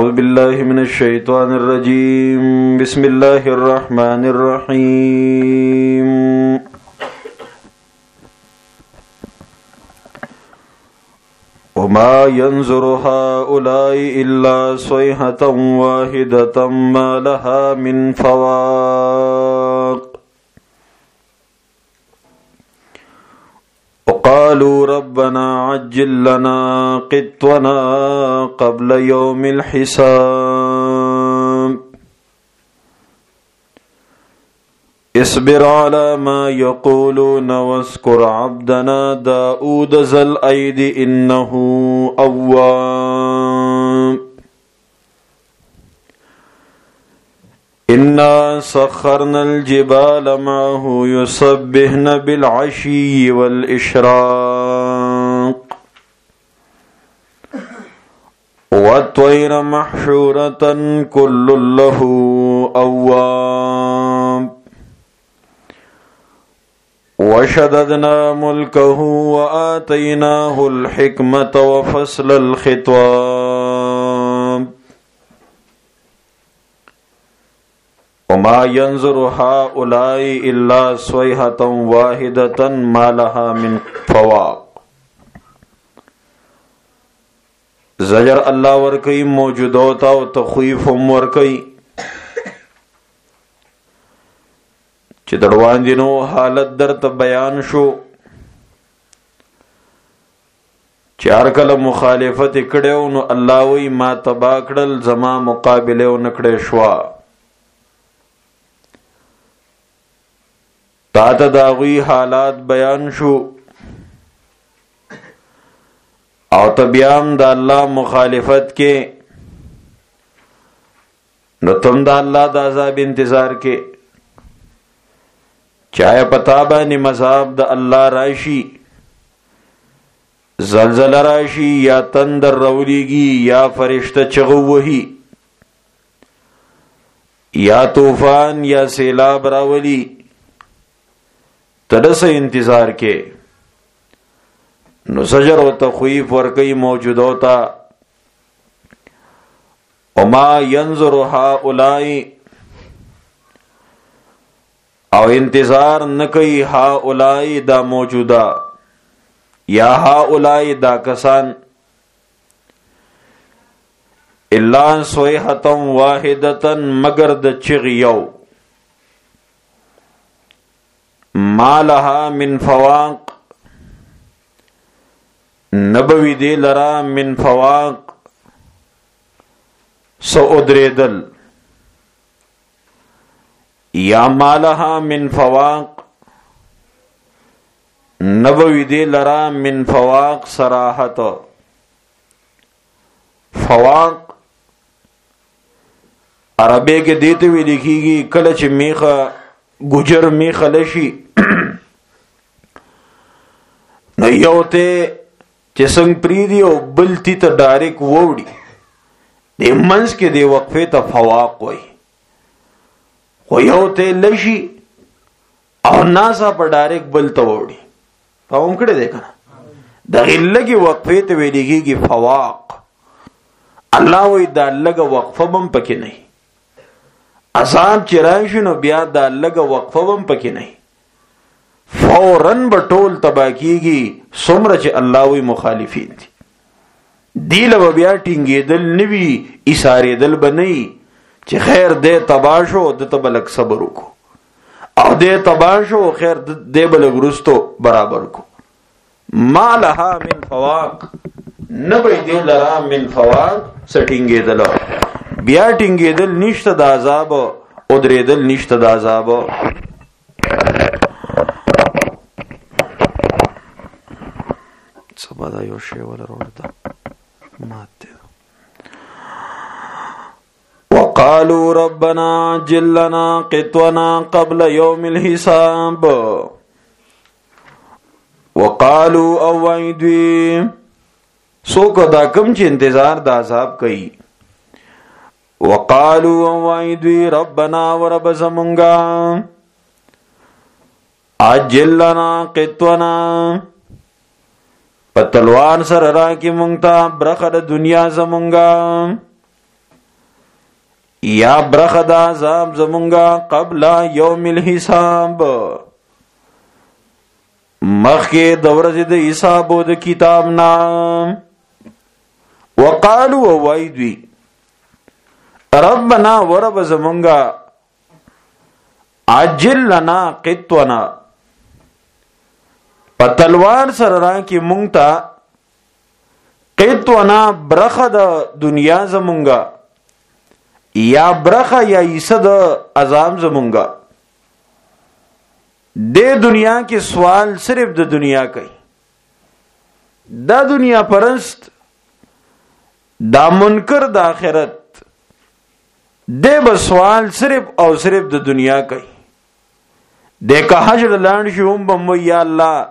أعوذ بالله من الشيطان الرجيم بسم الله الرحمن الرحيم وما ينظر هؤلاء إلا صيحة واحدة ما لها من فواق وقالوا ربنا عجل لنا قطونا قبل يوم الحساب اصبر على ما يقولون واذكر عبدنا داود ذا الأيد إنه أواب إنا سخرنا الجبال معه يسبحن بالعشي والإشراق والطير محشورة كل له أواب وشددنا ملكه وآتيناه الحكمة وفصل الخطاب وما ينظر هؤلاء إلا صيحة واحدة ما لها من فواق. زجر الله ورکی موجودات و تخویف ورکی چې دروان دینو حالت در ته بیان شو چې هر کله مخالفت کړو نو الله وی ما تبا کړل زما مقابله و نکړې شوا تا ته داوی حالات بیان شو او تبیام د الله مخالفت کې نو تم د الله د عذاب انتظار کې چاہے پتا باندې مذاب د الله راشي زلزلہ راشي یا تندر رولیږي یا فرشتہ چغو وهي یا طوفان یا سیلاب راولي تدسه انتظار کې نو زجر و تخویف ورکی موجود ہوتا وما ينظر هؤلاء او انتظار نکئی هؤلاء دا موجودا یا هؤلاء دا کسان الا صیحة واحدة مگر د چغیو ما لها من فواق نبوی دی لرا من فواق سو ادریدل یا مالها من فواق نبوی دی لرا من فواق صراحت. فواق عربی کے دیتے ہوئے لکھی گی کلچ میخا گجر میخا لشی نو یوتے چسنگ پریدی او بلتی تا ڈائریک ووڑی دی منس کے دی وقفے تا فواق ہوئی خو یو ته لشي او ناسا په ډایرک بل ته وړي فهم کړی دی کنه د غلګي وقفې ته ویل کېږي فواق. الله وی دا لګه وقفه بم پکې نه عذاب چې راشي نو بیا دا لګه وقفه بم پکې نه فورن بټول تبا کېږي څومره چې الله وی مخالفین دي دی له بیا ټینګېدل نوي ایثارېدل به نه چې خیر دې تباشو د تبلک صبر وکړو او دې تباشو خیر دې بلګ رستو برابر کو ما لها من فواق نبی دې لرا من فواق سټینګېدل بیا ټینګېدل نشته د عذاب او درېدل نشته د عذاب. سبا دا یو شی ولا ورته ماته وقالوا ربنا عجل لنا قطونا قبل يوم الحساب وقالوا او وعدوی سوک دا کم چې انتظار دا عذاب کئی وقالوا او وعدوی ربنا ورب زمونگا عجل لنا قطونا پتلوان سر را کی مونگتا برخد دنیا زمونگا یا برخه د عذاب زمونږه قبل یوم الحساب مخکې د ورځې د حساب او د کتاب نه. وقالو وای دوی ربنا ورب زمونږه عجل لنا قطونا په تلوار سره راکې مونږ ته قطونا برخه د دنیا زمونږه یا برخه یا حصہ د عذاب زمونږه. د دنیا کې سوال صرف د دنیا کوي، دا دنیا پرست دا منکر د آخرت د به سوال صرف او صرف د دنیا کوي. د که حجر لاند شوم بم یا الله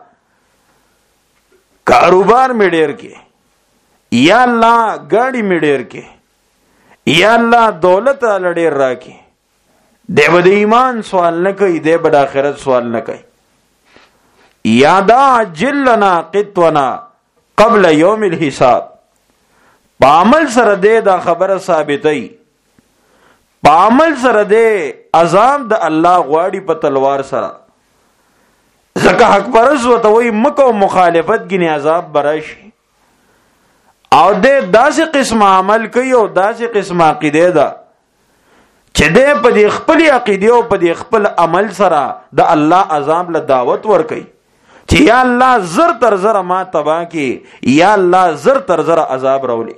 کاروبار می ډیر کې، یا الله گاڑی می ډیر کې، یا الله دولت را ډیر راکې. د به د ایمان سوال نه کوي، د به د آخرت سوال نه کوي. یادا عجل لنا قطونا قبل یوم الحساب. په عمل سره دا خبره ثابتوي، په عمل سره عذاب د الله غواړي په تلوار سره. ځکه حق پرست ورته وایي مکو مخالفت ګینې عذاب براشي، او داسې قسم عمل کوي او داسې قسم عقیده ده چې په دې خپل عقیده او په دې خپل عمل سره د الله عذاب له دعوت ورکوي چې یا الله زر تر زر ما تبا کې، یا الله زر تر زر عذاب راولي.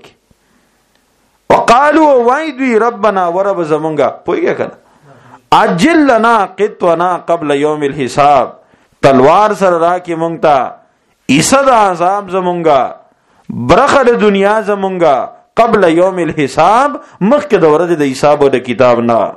وقالو وای دوی ربنا ورب زمونږه پوهیږه کنه عجل لنا قطونا قبل یوم الحساب، تلوار سره راکې مونږ ته حصہ د عذاب زمونږه، برخه د دنیا زمونږه قبل یوم الحساب مخکې د ورځې د حساب او د کتاب نه.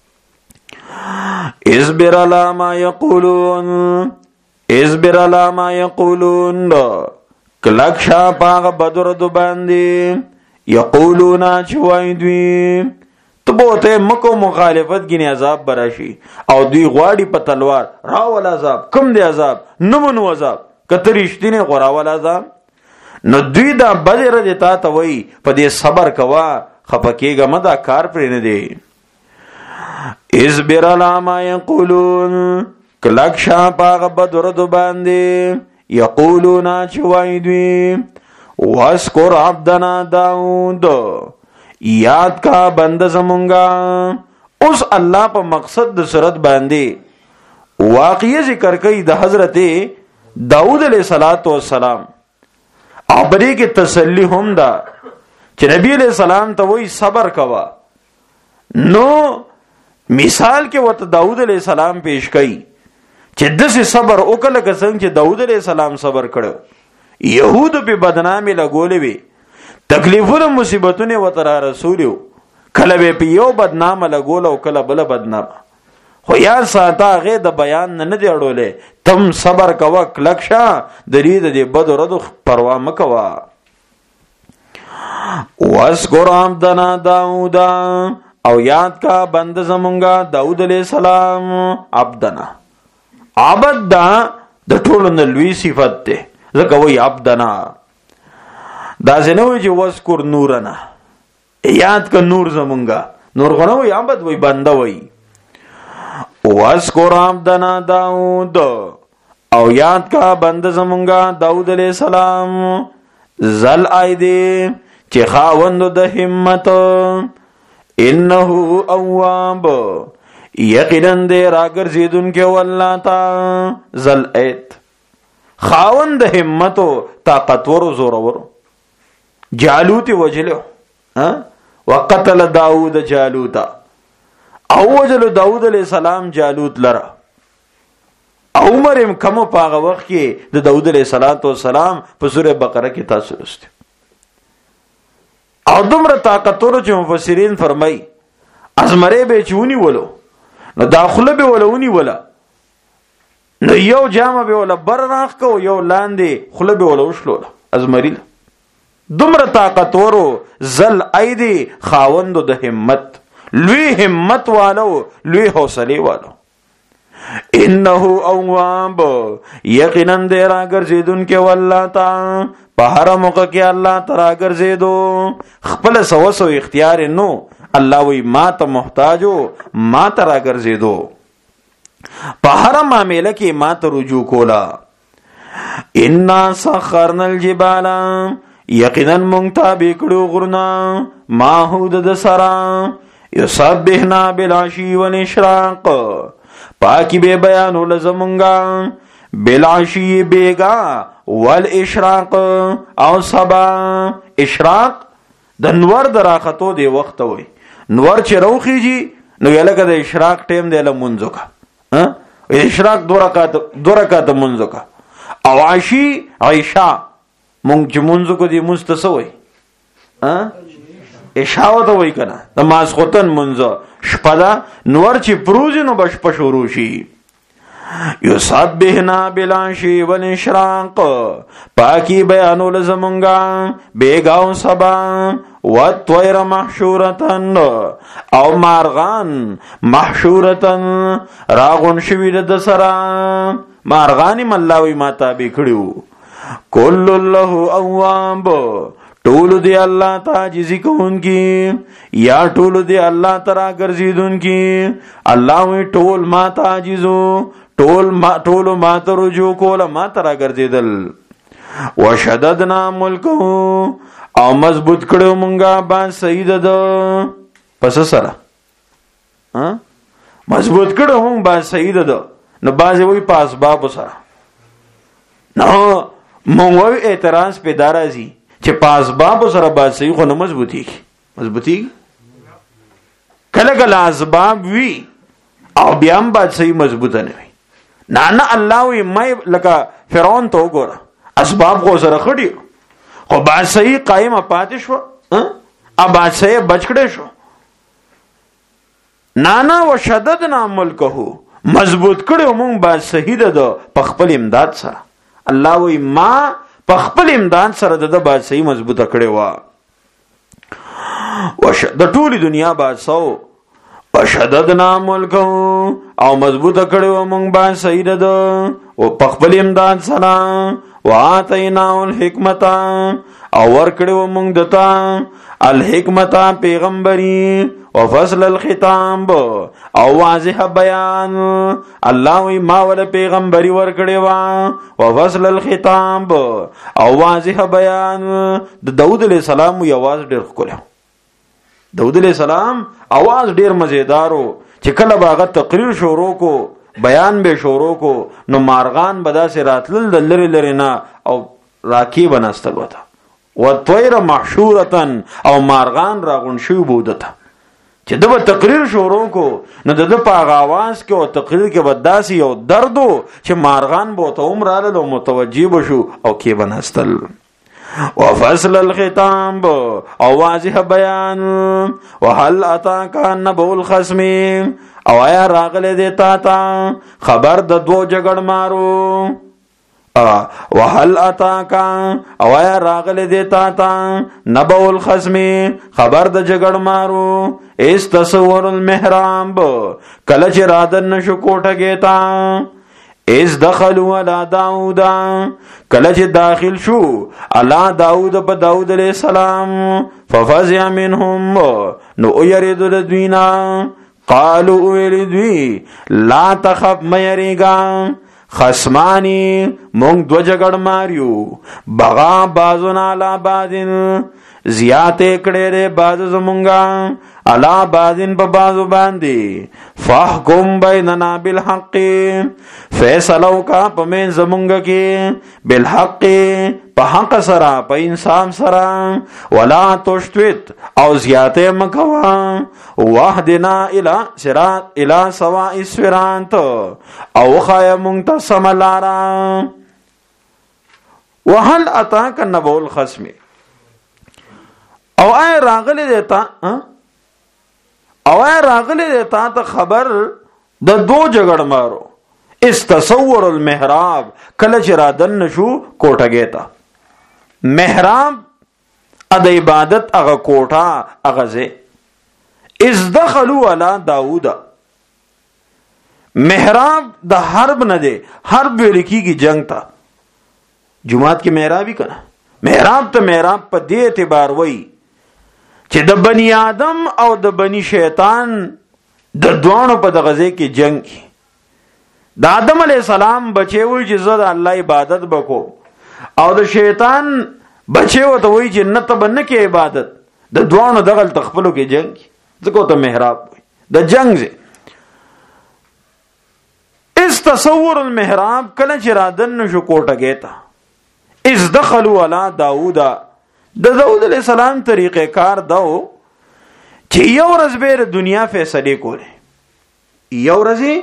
اصبر علی ما یقولون، اصبر علی ما یقولون، کلک شا پاغ بدردو باندې یقولون چې وای دوی ته بوته مکو مخالفت گینی عذاب براشي، او دوی غواړي په تلوار راول عذاب. کم دی عذاب؟ نمونو عذاب کترشتینه غراول عذاب. نو دوی دا بدر دیتا ته وای په دې صبر کوا، خپکیګه مدا کار پرې نه دی. اصبر علی ما یقولون، کلک شا پاغ بدردو باندې یقولون چې وای دوی واسکر عبدنا داود، یاد کا بند زمونږه. اوس الله په مقصد د صورت باندې واقعي ذکر کوي د حضرت داود علیہ الصلوۃ والسلام، او بری کې تسلی هم ده چې نبی علیہ السلام ته وایي صبر کوا. نو مثال کې ورته داود علیہ السلام پیش کړي چې دسه صبر وکړه که څنګه چې داود علیہ السلام صبر کړو. یهود په بدنامي لګولې وي، تکلیفونه مصیبتونه وتر رسولو، کله به په یو بدنامه لګول او کله بل بدنامه. خو یا ساته هغه د بیان نه دی اړولې، تم صبر کوه کلک شه، د دې بد ردو پروا مکوا. واذکر عبدنا داود، او یاد کا بند زمونږه داود علیہ السلام. عبدنا، عبد دا د ټولو نه لوی صفت ده، ځکه وایي عبدنا. دا څنګه وایي چې واذکر نورنا، یاد کا نور زمونږه. نور غو نه وایي عبد وایي بنده وایي. واذکر عبدنا داود، او یاد کا بند زمونږه داود علیہ السلام. ذل ایدی چې خاوند د همت، انه اواب، یقینا دې راګرځیدون کې والله تا. ذل اید خاوند همت او طاقتور او زورور. جالوت وجلو وقتل داود جالوتا، او وجلو داود علیہ السلام جالوت لرا. عمر کم پاغه وخت کې د داود علیہ السلام په سوره بقره کې تاسو لوستئ. او دومره طاقتور چې مفسرین فرمای ازمره به چونی ولو، نو داخله به ولونی ولا، نو یو جامه به ولا بر راخ کو، یو لاندې خله به ولا وشلو ازمریل. دومره طاقتورو زل ایدی خاوند د همت، لوی همت والو، لوی حوصله والو. انه اواب یقینا دې راګرځیدونکي والله تا په هر موقع کې الله تعالی ګرځیدو خپل سوسو اختیار نو الله وی ما ته محتاجو ما ته راګرځیدو په هر معاملې کې ما ته رجوع کولا ان سخرنا الجبال یقینا مونږ تابع کړو غرنا ماحود د سرا یسبحنا بالعشی والاشراق پاکی بے بیانو لزمونگا بالعشی بیگا والاشراق او سبا اشراق د نور دراختو دی وقت وي نور چې روخیږي نو یلکه د اشراق ټیم دی لمونځو کا اشراق دو رکعات منځو کا او عشی عشاء مونږ چې منځو کو دی مستسوي اشاو ته وای کنه د ماسختن منځ شپدا نور چې پروز نو بشپ شروع شي یسبحنا بالعشی والاشراق پاکی بیانول زمونگا بیگاو سبا والطیر محشورتن او مارغان محشورتن راغون شوید دسرا مارغانی ملاوی ما تابع کړیو کل الله اواب ټول دی الله تعجزی کوونکی یا ټول دی الله ترا ګرځیدونکی الله وی ټول ما تعجزو ټول ما ته رجوع کول ما ترا ګرځیدل وشددنا ملکه او مضبوط کړو مونږه با سید د پس سره مضبوط کړو مونږ با سید د نو بازي وی پاس باب سره نو مونږ وی اعتراض په دارازي چې پاس باب سره با سید خو نه مضبوطی کله کله اسباب وی او بیا هم با سید مضبوطه نه وي نه الله وی مې لکه فرعون ته وګوره اسباب خو سره خړی خو بادشاہي قائم پاتې شو ا بادشاہي بچکړې شو نانا وشددنا ملکه مضبوط کړو مونږ بادشاہي د خپل امداد سره الله وی ما په خپل امداد سره د بادشاہي مضبوطه کړې و د ټولي دنیا بادشاہو وشددنا ملکه او مضبوطه کړو مونږ بادشاہي د او په خپل امداد سره واتینا الحکمت او ورکړو مونږ دتا الحکمت پیغمبري او فصل الختام او واضح بیان الله وی ما ول پیغمبري ورکړو او فصل الختام او واضح بیان د داوود علیہ السلام یو आवाज ډیر خولو داوود علیہ السلام आवाज ډیر مزیدارو چې کله باغ تقریر شروع کو بیان به شروع کو نو مارغان بدا سے راتل د لری لری نه او راکی بنستل وته و طیر محشورتن او مارغان راغون شو بودته چې دغه تقریر شروع کو نو د په आवाज کې او تقریر کې بداسي یو دردو چې مارغان بو ته عمر له متوجي بشو او کې بنستل وفصل الختام او واضح بیان وهل اتاک نبأ الخصم او آیا راغله دیتا تا خبر د دو جګړ مارو وهل اتاک او آیا راغله دیتا تا نبأ الخصم خبر د جګړ مارو اس تصور المحراب کله چې رادن نشو کوټه گیتا اس دخلوا علی داود کله چې داخل شو علی داود په داود علیہ السلام ففزع منهم نو یرید الدوینا قالوا ویلدوی لا تخف مېریګا خصمانی مونږ دو جګړ ماریو بغا بازونا علی بازن زیاته کړه ره باز زمونږه علا بازن په بازو باندې فحکم بیننا بالحق فیصلو کا پمن زمونږه کې بالحق په حق سره په انصاف سره ولا تشتت او زیاته مکوا وحدنا الى صراط الى سواء الصراط او خای منتصم لارا وهل اتاک نبأ الخصم او آیا راغلی دیتا ته خبر د دو جګړ مارو استصور المحراب کله چې را دن نشو کوټه گیتا محراب د عبادت هغه کوټه هغه زه از دخلوا علی داوود محراب د حرب نه دی. حرب ویل کیږي جنگ ته. جمعات کې محرابي کنه. محراب ته محراب په دې اعتبار وای چې د بنی آدم او د بنی شیطان د دوانو په دغه ځای کې جنگ کی. د آدم علی السلام بچي وای چې زه د الله عبادت وکړو او د شیطان بچي وته وای چې نه ته بنه کې عبادت. د دوانو دغه تخپلو کې جنگ کی. ځکه ته محراب وای د جنگ ځای. اس تصور المحراب کله چې رادن نشو کوټه گیتا اس دخلوا علی داوود. د داوود علیہ السلام طریقہ کار داو چې یو ورځ به دنیا فیصله کوله. یو ورځ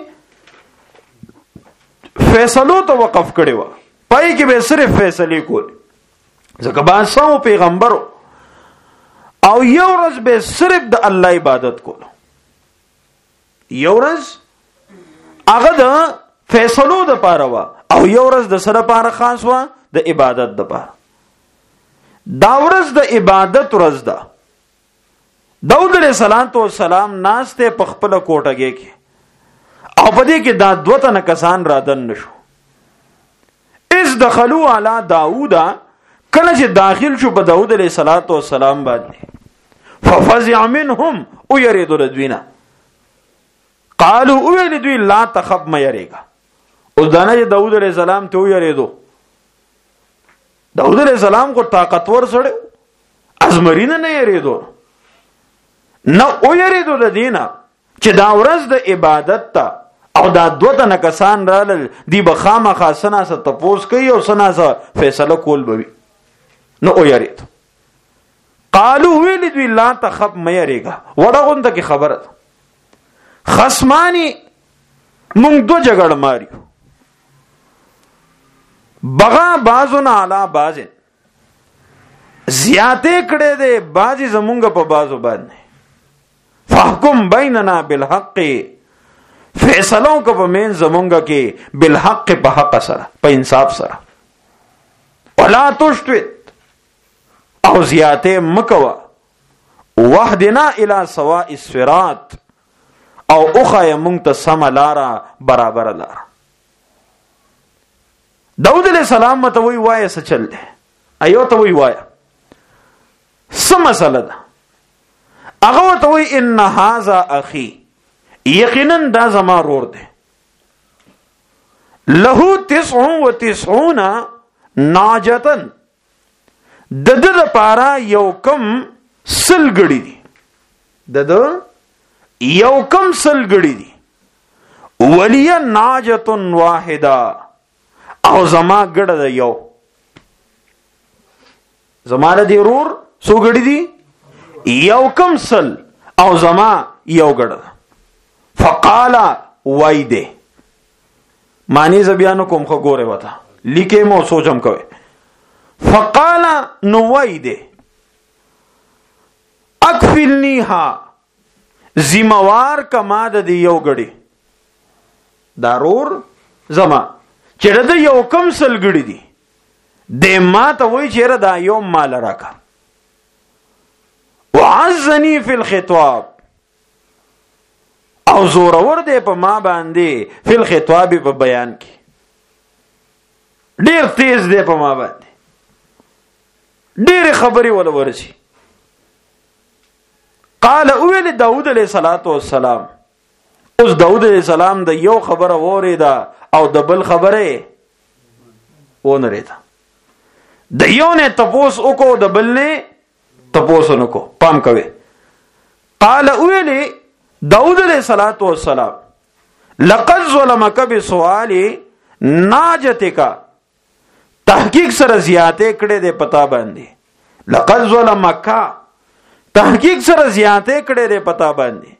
فیصلو ته وقف کړي و. پای کې به صرف فیصله کوله. ځکه باسو پیغمبرو او یو ورځ به صرف د الله عبادت کوله. یو ورځ هغه د فیصلو د پاره وا او یو ورځ د سره پاره خاص وا د عبادت د پاره. دا ورځ د عبادت ورځ ده. داود علیہ السلام ناسته په خپل کوټه کې او په دې کې دا دوه تنه کسان رادن نشو. اس دخلوا علی داوود کله چې داخل شو په داود علیہ السلام باندې ففزع منهم او یریدو دوینا قالو او یریدو لا تخف ما یریگا. او دانه داود علیہ السلام ته یریدو. داود علیہ السلام کو طاقتور سره ازمرینه نه یریدو. نو او یریدو د دینه چې دا ورځ د عبادت ته او دا دوه تنه کسان رالل دی بخامه خاصنه څه تپوس کوي او سنا څه فیصله کول بوي. نو او یریدو. قالو ویل دوی لا تخف ما یریگا. وړغونده کی خبره خصمانی مونږ دو جګړه ماریو. بغا بازون علا بازن زیاته کړه دے بازی زمونږ په بازو باندې. فحکم بیننا بالحق فیصلوں کو په مین زمونږ کې بالحق په حق سره په انصاف سره. ولا تشتت او زیاته مکوا. وحدنا الى سواء الصراط او اخای مونږ ته سم لارا برابر لارا. داود علیہ السلام مته وی وای څه چل دی. ایو ته وی وای څه مسله ده. هغه ته وی ان هاذا اخي یقینا دا زما رور دی. له 99 ناجتن د د لپاره یو کم سلګړی دی. د یو کم سلګړی دی. ولی ناجتن واحده او زما ګړه د یو زما د رور سو ګړی دی یو کم سل او زما یو ګړه. فقال وایده معنی زبیانو کوم خو ګوره وتا لیکه مو سوچم کوي. فقال نو وایده اکفلنیها زموار کما د یو ګړی دارور زما چې د یو کم سل ګړی دی د ما ته وای چې دا یو مال راکا. وعزنی فی الخطاب او زورور دی په ما باندې فی الخطاب په بیان کې ډیر تیز دی په ما باندې ډیر خبري ولا ورشي. قال اول داود علیہ السلام اوس داود علیہ السلام د یو خبره وریدا او د بل خبره ونه ریدا. د یو نه تپوس وکړو د بل نه تپوس نکو. پام کوي. قال اولی داود علیہ السلام لقد ظلمک بسؤال ناجتک تحقیق سره زیاته کړه دې پتا باندې. لقد ظلمک تحقیق سره زیاته کړه دې پتا باندې.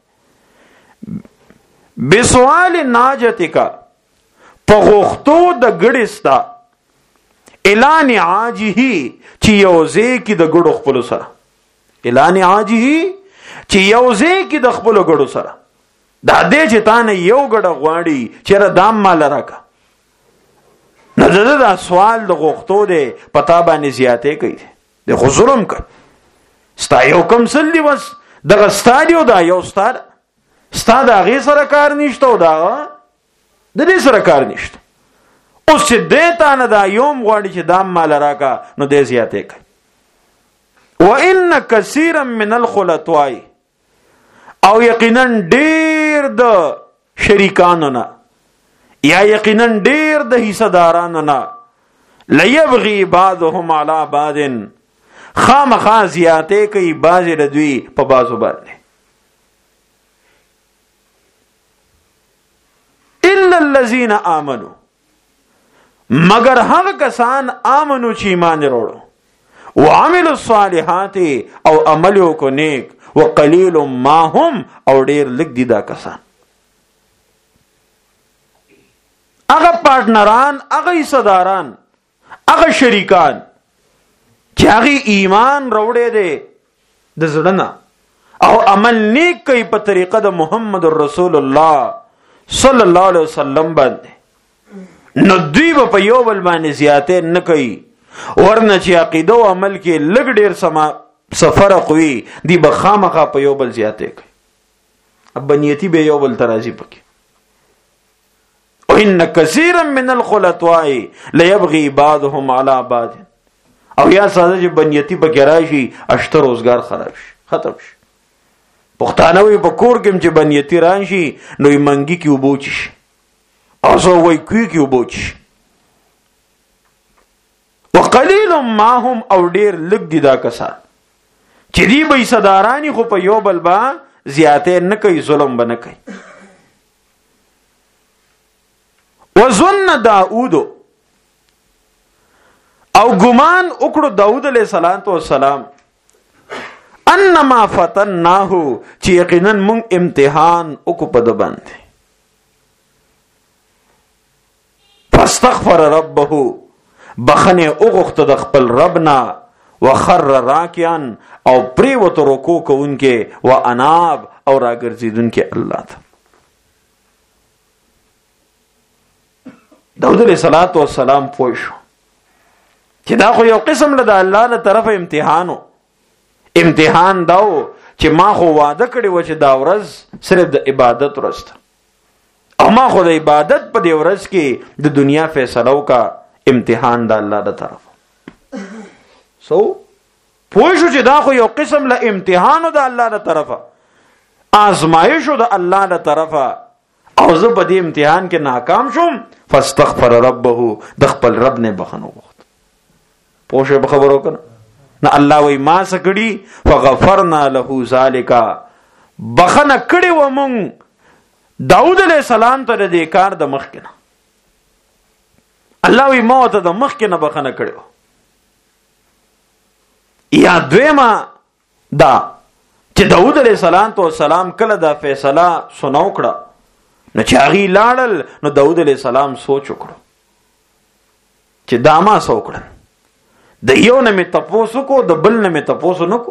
بسؤال ناجتک پغختو د ګړستا اعلان عاجه چې یوزه کې د ګړو خپل سره. اعلان عاجه چې یوزه کې د خپل ګړو سره. دا دې چې تانه یو ګړه غواړي چې دام مال راکا. نظر دا سوال د غختو دې پتا باندې زیاته کوي. د خو ظلم کوي. ستا یو کم سل دی بس دغه ستادیو دا یو ستاد ستا دا غي سره کار نشته. دا د دې سره کار نشته. اوس چې دې تا نه دا یوم غواړي چې دام مال راکا نو دې زیاتې کوي. وان کثیرا من الخلطاء او یقینا ډیر د شریکانو نه یا یقینا ډیر د حصدارانو نه لیبغي بعضهم علی بعض خامخا زیاتې کوي بعضې د دوی په بعضو باندې. الا الذین آمنوا مگر هغه کسان آمنو چې ایمان وروړو وعملوا الصالحات او عمل وکړو نیک وقلیل ما هم او ډیر لږ دي دا کسان. هغه پارټنران هغه حصداران هغه شریکان چې هغه ایمان وروړي دي د زړه نه او عمل نیک کوي په طریقه د محمد رسول الله صلی الله علیه وسلم باندې نو دوی په یو بل باندې زیاتې نه کوي. ورنه چې عقیده او عمل کې لږ ډیر فرق وي دی به خامخا په یو بل زیاتې کوي. ابنیتی به یو بل ترازی پکې. وان کثیرا من الخلطاء لیبغي بعضهم علی بعض او یا ساده چې بنیتی پکې راشي اشته روزګار خراب شي ختم شي. پښتانه وي په کور کې چې بنیتی راشي نو یې منګي کې وبوچ شي او زه وای کوي کې وبوچ شي. وقلیل ما هم او ډیر لږ دي دا کسان چې دی به صدارانی خو په یو بل با زیاتې نه کوي ظلم به نه کوي. وظن داود او ګمان وکړو داود علیہ السلام انما فتناه چې یقینا مونږ امتحان وکړو په د باندې. فاستغفر ربه بخنه اوغخت د خپل ربنا وخر راکعا او پریوت رکوع کوونکې واناب او راګرځیدونکې الله ته. داود علیہ السلام پوه شو چې دا خو یو قسم له الله له طرفه امتحان داو چې ما خو وعده کړی و چې دا ورځ صرف د عبادت ورځ او ما خو د عبادت په دې ورځ کې د دنیا فیصله وکا. امتحان د الله د طرفه سو پوه شو چې دا خو یو قسم له امتحانو د الله د طرفه آزمایشو د الله د طرفه او زه په دې امتحان کې ناکام شوم. فاستغفر ربه د خپل رب نه بخنه وغوښت. پوه شو په خبرو کنه نه الله وای ما سکړي فغفرنا له ذالک بخنه کړي و مونږ داود علیہ السلام ته د کار د مخ کنه الله وی موت د مخ کنه بخنه کړي. یا دویما دا چې داود علیہ السلام کله دا فیصله سنو کړه نو چې هغه لاړل نو داود علیہ السلام سوچ وکړو چې دا ما سو کړل د یو نه می تپوسو کو د بل نه می تپوسو نکو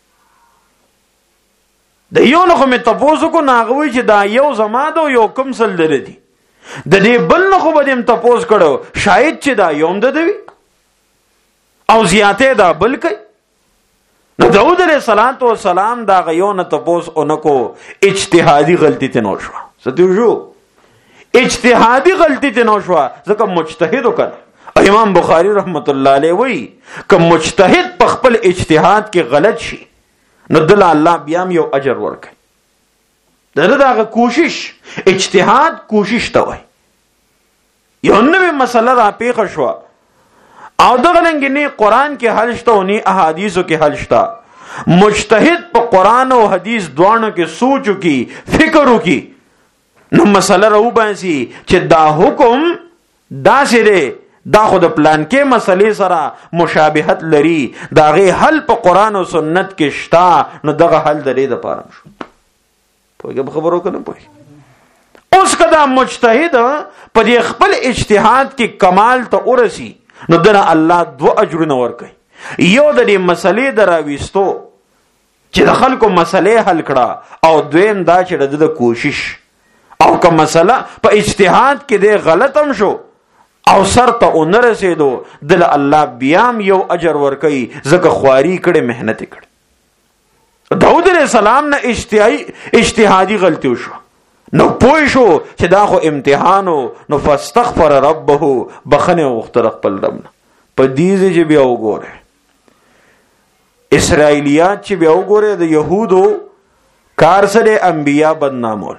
د یو نه می تپوسو کو ناغوي چې دا یو زما دو یو کم سل لري دي د دې بل نه خو به تم تپوس کړو شاید چې دا یوم د دوی او زیاته دا بل کوي. نو داود علیہ السلام دا غيو نه تپوس اونکو اجتهادي غلطی ته نو شو ستیو اجتهادي غلطی ته نو شو ځکه مجتهد وکړ. امام بخاری رحمت الله علیه وی که مجتهد په خپل اجتهاد کې غلط شي نو دل الله بیا یو اجر ورکړي. دغه کوشش اجتهاد کوشش ته وای. یو نوې مسله را پیښه شو او دغه نه قرآن کې حل شته او نه احادیثو کې حل شته. مجتهد په قرآن او حدیث دوانو کې سوچو کې فکرو کې نو مسله راو باسي چې دا حکم دا سره دا خود پلان کې مسلې سره مشابهت لري دا غي حل په قرآن او سنت کې شتا نو دغه حل د دې لپاره شو. پوهیږي خبرو کنه پوهیږي. اوس کدا مجتهد په دې خپل اجتهاد کې کمال ته ورسی نو دغه الله دو اجرونه ورکړي. یو د دې مسلې دراويستو چې د خلکو مسلې حل کړه او دویم دا چې د کوشش او که مسله په اجتهاد کې د غلطم شو او سر ته ونرسېدو دل الله بیام یو اجر ورکړي ځکه خواري کړي مهنت کړي. داود علیہ السلام نه اجتهادي غلطي وشو نو پوه شو چې دا خو امتحانو. نو فاستغفر ربه بخنه غوښتل خپل رب نه. په دې چې بیا وګوره اسرائیلیات چې بیا وګوره د يهودو کار سره انبیا بدنامول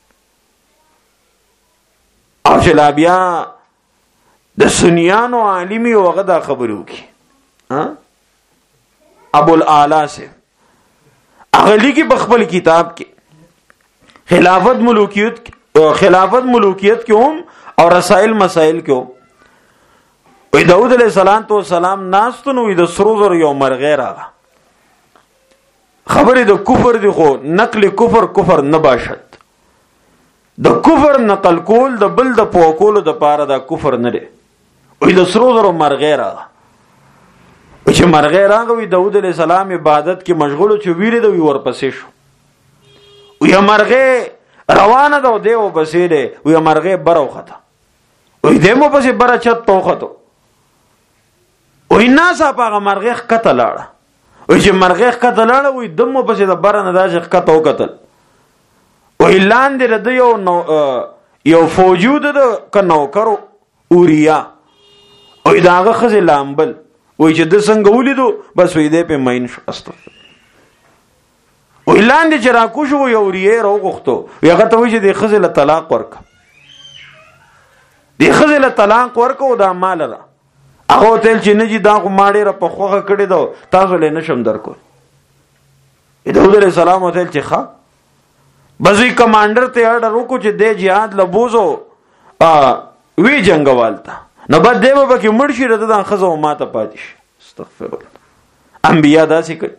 او چې لا بیا د سنیانو عالمي وغه دا خبرو کی ابو الاعلی سے اغلی کی بخبل کتاب کې خلافت ملوکیت کې هم او رسائل مسائل کې هم وی داود علیہ السلام ناستو نو د سروزر یو مرغه راغله خبره د کفر دی خو نقل کفر نه باشد د کفر نقل کول د بل د پوکولو د پاره د کفر نه دی وی د سروزر مرغه راغله چې مرغه راغوي داود علیہ السلام عبادت کې مشغول چې ویری د ورپسې شو وی مرغه روانه ده دیو پسې ده وی مرغه برو خطا وی دمو پسې بر چت توخته وی ناسا پاغه مرغه کته لاړه وی چې مرغه کته لاړه وی دمو پسې د بر نه داش کته وکتل وی لاندې د یو فوجود د کنو کرو اوریا وی داغه خزه لامبل وی چې د څنګه ولیدو بس وی دې په ماین شو استغفر وی لاندې چې راکو شو یو ریه راغختو وی هغه ته وی چې د خزه له طلاق ورک د خزه له طلاق ورکو دا مال را هغه تل چې نه جی دا خو ماړې را په خوغه کړی دو تاسو له نشم درکو داود علیہ السلام ته چې ښا بزوی کمانډر ته اړه روکو چې د جهاد لبوزو وی جنگوالتا نو بعد دیو به کې مړ شي رته د خزو ماته پاتې شي استغفر الله انبیا داسې کوي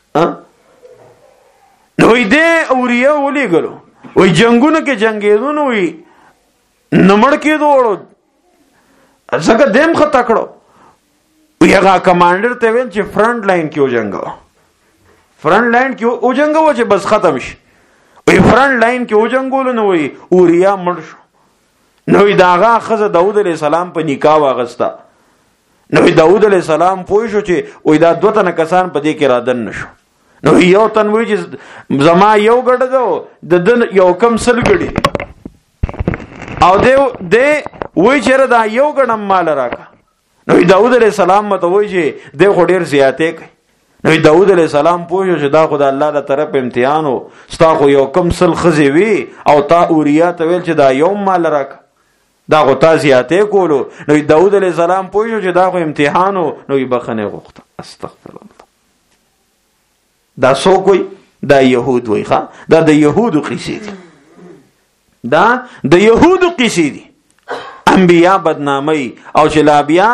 نو دې اوریا ولي غلو وای جنگونه کې جنگیدونه وي نمړ کې دوړو ځکه دیم خطا کړو وی هغه کمانډر ته ویل چې فرنٹ لاین کې وجنګو فرنٹ لاین کې وجنګو چې بس ختم شي وی فرنٹ لاین کې وجنګول نو وی اوریا مړ شو نو داغه خزه داود علیہ السلام په نکاح واغستا نو داود علیہ السلام پوه شو چې وی دا دوه تن کسان په دې کې رادن نشو نو یو تن وی چې زما یو ګډه دو د دن یو کم سل ګډي او دې وی چې دا یو ګډم مال راکا نو داود علیہ السلام مته وی چې دې خو ډیر زیاتې کوي نو داود علیہ السلام پوه شو چې دا خدای الله تعالی طرف امتحانو ستا خو یو کم سل خزي وی او تا اوریا ته ویل چې دا یو مال راکا دا غو تا زیاته کولو نو داود علیہ السلام پوه چې دا خو امتحانو نو بخنه غوښته استغفر الله دا سو کوئی دا يهود وای ښا دا د يهودو قصې دي دا د يهودو قصې دي انبیا بدنامي او چې لا بیا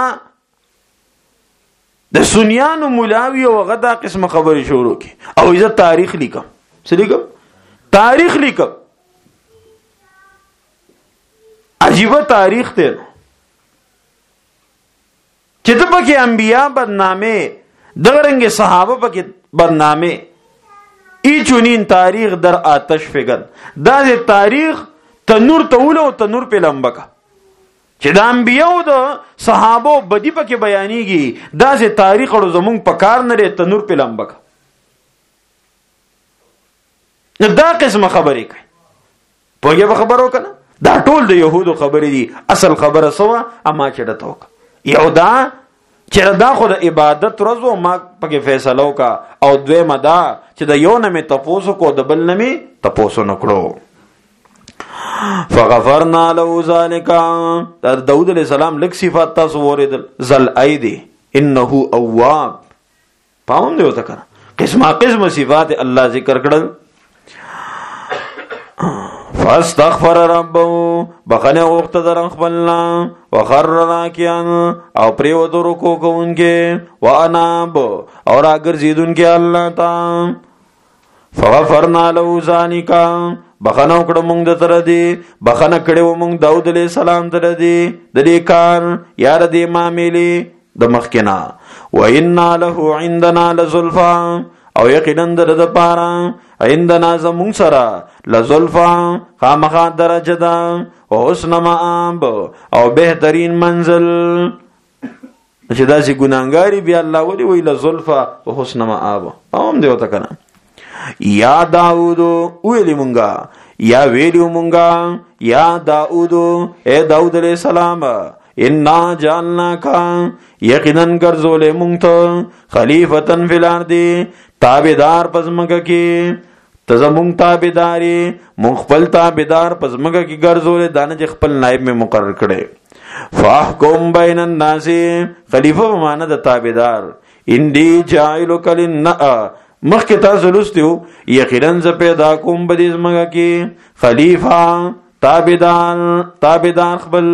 د سنیانو ملاوی او غدا قسم خبرې شروع کی او عزت تاریخ لیکم سلیکم تاریخ لیکم عجیب تاریخ ته چې د پکې انبیا بدنامه دغرنګ صحابه پکې بدنامه ای چونین تاریخ در آتش فگن دا دې تاریخ تنور تولو تنور په لمبکا چې د انبیو د صحابه بدی پکې بیانېږي دا دې تاریخ ورو زمونږ په کار نه لري تنور په لمبکا نو دا قسمه خبرې کوي په خبرو کنه دا ټول د يهودو خبرې دي اصل خبره سوا اما چړه توک یو دا چې دا خو د عبادت ورځو ما پکې فیصله وکا او دویمه دا چې د یو نه می تپوسو کو د بل نه می تپوسو نکړو فغفرنا له ذلك داود علیہ السلام لک صفات تاسو ورېدل ذل ايدي انه اواب پاوم دی وته کنه قسمه صفات الله ذکر کړل فاستغفر ربه بخنه وخت در خپلنا وخر راکیان او پریو درو کو کوونکې واناب اور اگر زیدونکې الله تا فغفرنا له ذلك بخنه کړه مونږ د تر دی بخنه کړه مونږ داود علیہ السلام تر دی د دې کار یار دې معاملې د مخکنا وإنا له عندنا لزلفا او یقینا د پاره عندنا زمون سره لزلفا خامخا درجه ده او حسن مآب او بهترین منزل چې داسې ګناهګاری بیا الله ولي وی لزلفا او حسن مآب هم دی وته کنه یا داوود ویلی مونږه یا ویلیو مونږه یا داود اے داود علیہ السلام انا جعلناکا یقینا ګرځولې مونږ ته خلیفتن فی الارض تابعدار پزمکه کې ته زمونږ تابعداري مونږ خپل تابعدار پزمکه کې ګرځولې دانه خپل نائب میں مقرر کړي فاحکم بین الناس خلیفہ معنا د تابعدار اندی جاعلک للناس مخکې تاسو لوستیو یقینا ز پیدا کوم بدیز مګه کې خلیفہ تابعدار خپل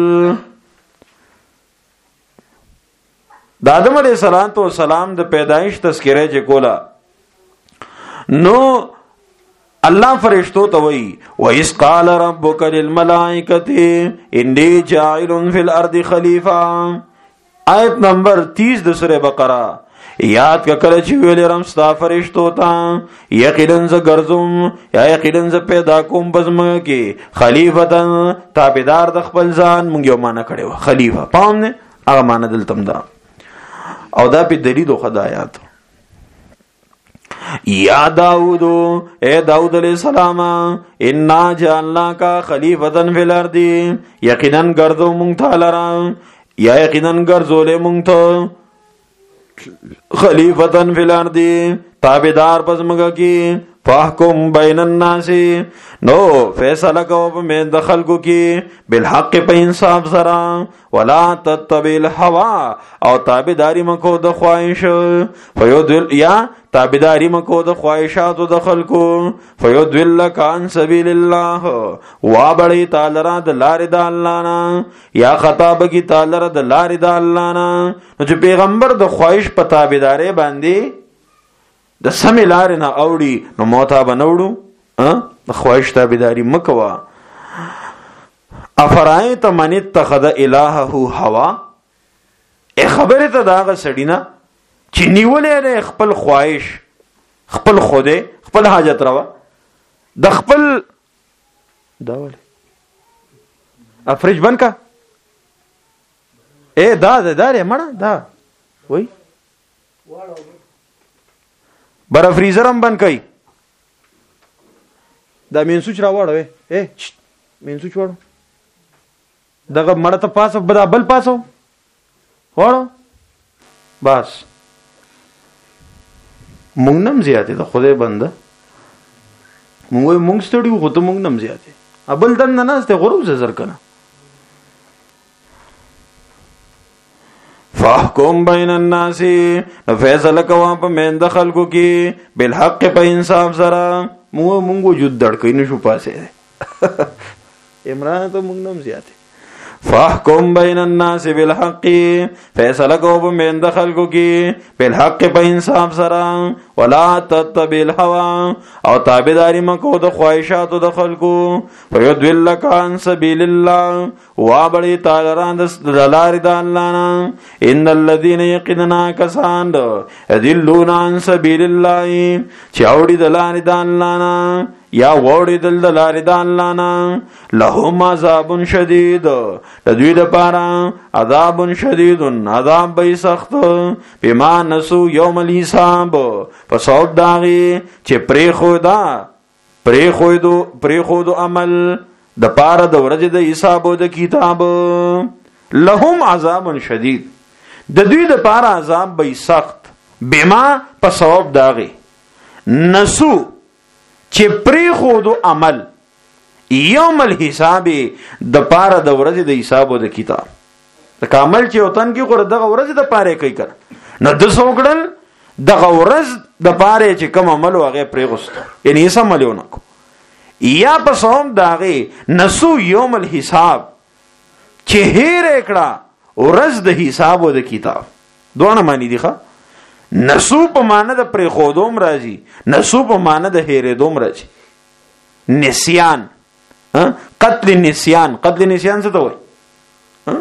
د آدم علیہ السلام د پیدایش تذکرہ چې کولا نو الله فرشتو ته وی و اس قال ربک للملائکه انی جاعل فی الارض خلیفہ آیت نمبر 30 د سورہ بقرہ یاد کا کله چې ویل رم ستا فرشتو ته یقینا ز ګرځوم یا یقینا ز پیدا کوم بزم کې خلیفتن تابعدار د خپل ځان مونږ یو معنا کړو خلیفہ پام نه هغه معنا دلتم دا او دا په دلیل خدایات یا داود اے داود علیہ السلام انا جعلناک خلیفتن فی الارض یقینا ګرځو مونږ ته لرا یا یقینا ګرځولې مونږ ته خلیفتن فی الارض تابعدار پزمگا کی فاحکم بین الناس نو فیصلہ کو میں دخل کو کی بالحق پہ انصاف سرا ولا تتبع الهوى او تابعداری مکو د خواہش فیضل یا تابعداری مکو د خواہشات د خلقو فیضلک عن سبیل الله وا بڑی تعالی را د لار د الله نا یا خطاب کی تعالی را د لار د الله نا چې پیغمبر د خواہش په تابعداري باندې د سمې لارې نه اوړي نو موتا بنوړو د خواهش تابعداري مکوا افرایت من اتخذ الهه هوا ای خبره ته داغه سړینا چې نیولې نه خپل خواهش خپل خوده خپل حاجت روا د خپل داول افریج بن کا اے دا مړه دا وای بر فریزر هم بند کئی دا مین سوچ را واړو اے مین سوچ واړو دغه مړه ته پاسو بل پاسو واړو بس مونږ نم زیاتې د خدای بنده مونږ ستړي خو ته مونږ نم زیاتې ابل دن نه نهسته غروب زر کنه فاحکم بین الناس نو فیصله کوه په من د خلکو کې بالحق په انصاف سره مونږ وجود دړکې نشو پاسه عمران ته مونږ نم زیاته فاحکم بین الناس بالحق فیصله کوه په من د خلکو کې بالحق په انصاف سره ولا تتبع الهوى او تابعداري مکو د خواهشاتو د خلکو فیضلک عن سبیل الله وا بڑی تعالی را د لارې د الله نه ان الذين يقيننا کسان يضلون عن سبیل الله چې اوړي د لارې د الله نه یا وړي د لارې د الله نه لهم عذاب شدید د دوی لپاره عذاب شدید عذاب به سخت بما نسو یوم الحساب پسوب داغي چې پری خودو عمل د پاره د ورځې د حساب او د کتاب لهم عذاب شدید د دوی لپاره عذاب به سخت بما پسوب داغي نسو چې پری خودو عمل یوم الحساب د پاره د ورځې د حساب او د کتاب د کامل چې وطن کې غره دغه ورځې د پاره کوي کړ نو د سوګړل دغه ورځ د پاره چې کوم عمل هغه پری غوست یعنی سم عملونه کو یا پسوم داغه نسو یوم الحساب چې هیر کړه ورځ د حساب او د کتاب دوه معنی دي ښه نسو په معنی د پری خودوم راځي نسو په معنی د هیره دوم راځي نسیان قتل نسیان څه ته وای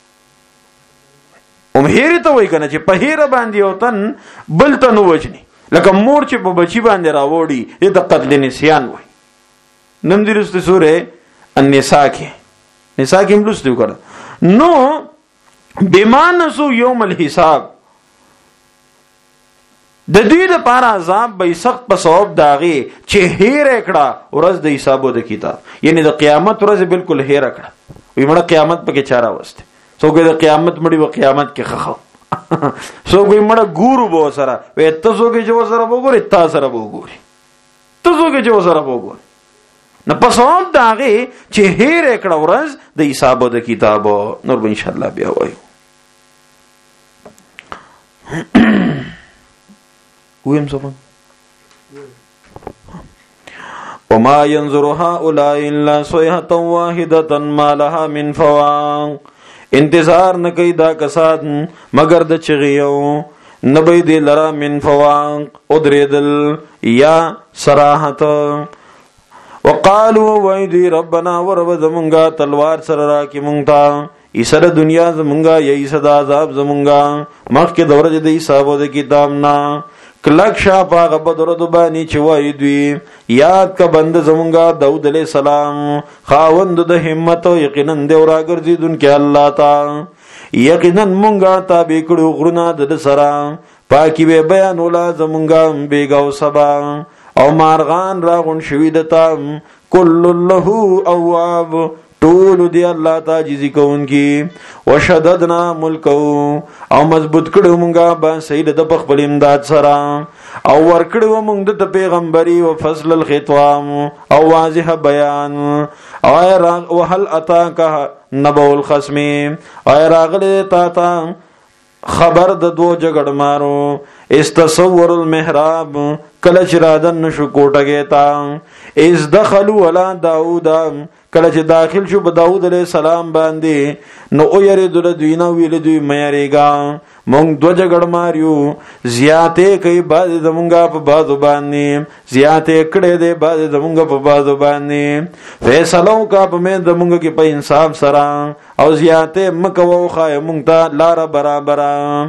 هیره ته وای کنه چې په هیره باندې وطن بل ته نو وجني لکه مور چې په بچی باندې راوړي دې ته قتل نسیان وای نن درسته سوره النساء کې ملوستو کړه نو بما نسو یوم الحساب د دوی لپاره عذاب به سخت په ثواب داغي چې هیر کړه ورځ د حساب د کتاب، یعنی د قیامت ورځ بالکل هیر کړه. وی مړه قیامت پکې چاره وسته، څوک د قیامت مړي و قیامت کې خخو څوک یې مړه ګورو به سره، وې ته څوک چې و سره وګوري، تا سره وګوري، ته څوک چې و سره وګوري. نه په ثواب داغي چې هیر کړه ورځ د حساب د کتاب. نور به ان شاء الله بیا وایو. ویم سبحان وما ينظر هؤلاء الا صيحة واحدة ما لها من فواق. انتظار نه کوي دا کسان مگر د چغیو نبی دی لرا من فواق ادریدل یا صراحت. وقالوا وایدی ربنا ورب زمونگا تلوار سر را کی مونگتا ایسر دنیا زمونگا یا ایسر عذاب زمونگا مخ کے دورج دی حسابو دی کتابنا. کلک شا پاغ بدرد بانی چوائی دوی یاد کا بند زمونگا داود علیہ السلام خاوند د حمت یقیناً دیورا گرزیدن کے اللہ تا. یقیناً مونگا تابع کڑو غرنا د سرا پاکی بے بیانولا زمونگا بیگاو سبا او مارغان راغن شویدتا کل له اواب ټول دی الله تعجزی کون کی. وشددنا ملکو او مضبوط کړو مونږه با سید د خپل امداد سره او ور کړو مونږ د پیغمبري او فصل الخطام او واضح بیان. او هل اتاک نبو الخصم او راغله تا خبر د دو جګړ مارو استصور المحراب کله چې رادن نشو کوټه تا از دخلوا ولا داوود کله چې داخل شو په داوود علیہ السلام باندې نو او یری دل دوی نو ویل دوی مېریګا مونږ دو جګړ ماریو زیاته کوي باز زمونږه په بازو باندې زیاته کړه دې باز زمونږه په بازو باندې فیصلو کا په مې زمونږه کې په انصاف سره او زیاته مکو خای مونږ ته لار برابر.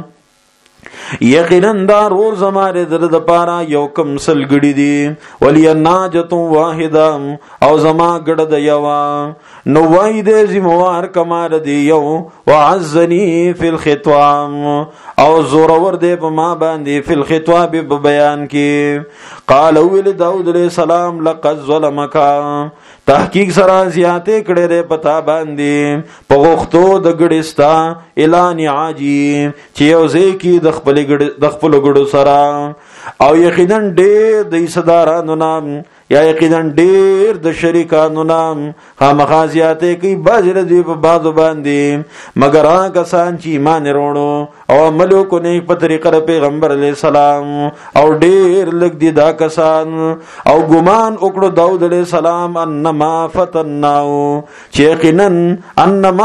یقینا دا رول زماره د پارا یو کم سلګړی دی ولی ناجت واحده او زما ګړه د یوا نو وای دې زموار کمال دی یو وعزنی فی الخطام او زور ور دې په ما باندې فی الخطاب په بیان کې. قال ول داود علیہ السلام لقد ظلمک تحقیق سره زیاته کړه دې پتا باندې په غختو د ګړستا اعلان عاجی چې یو ځکه د خپل ګړو سره او یقینا ډېر د صدارانو نام یا یقینا ډېر د شریکانو نام خامخا زیاته کوي بازر دی په بازو باندې مگر هغه کسان چې ایمان وروړو او عمل کو نه په طریقه پیغمبر علی السلام او ډېر لګ دي دا کسان او ګمان وکړو داود علی السلام انما فتناو چې یقینا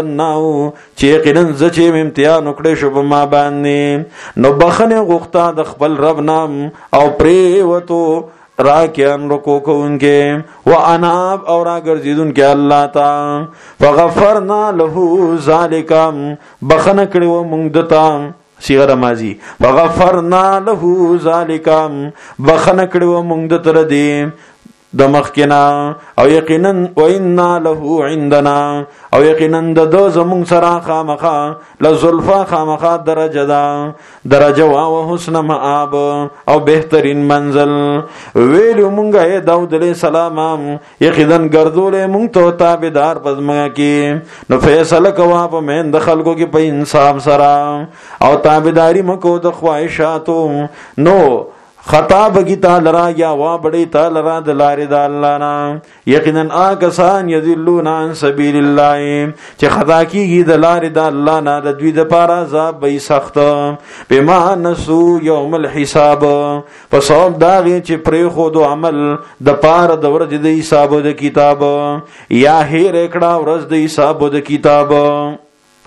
زچې امتحان وکړې شو په ما باندې نو بخنه غوښتا د خپل رب نام او پری وته راکیان رکو کونکے واناب اور گرزیدن کے اللہ تا فغفرنا له ذالکم بخن کړو مونږ دتا صيغه ماضی فغفرنا له ذالکم بخن کړو مونږ د تر دی د مخکنا او یقینا وإنا له عندنا او یقینا د زمون سره خامخا لزلفا خامخا درجه او حسن مآب او بهترین منزل. ویلو مونږه داود علیہ السلام یقینا ګرځولې مونږ ته تابعدار پزما کې نو فیصله کوا په من د خلکو کې په انصاف سره او تابعداري مکو د خواهشاتو نو خطاب کی تعالی یا وا بڑی تعالی دلار د الله نا یقینا آکسان یذلون عن سبیل الله چې خطا کیږي دلار د الله نا د دوی د پاره عذاب به سخت بما نسو یوم الحساب فصوب داغه چې پرې خو دو عمل د پاره د ورځ د حساب د کتاب یا هیر کړه ورځ د حساب د کتاب.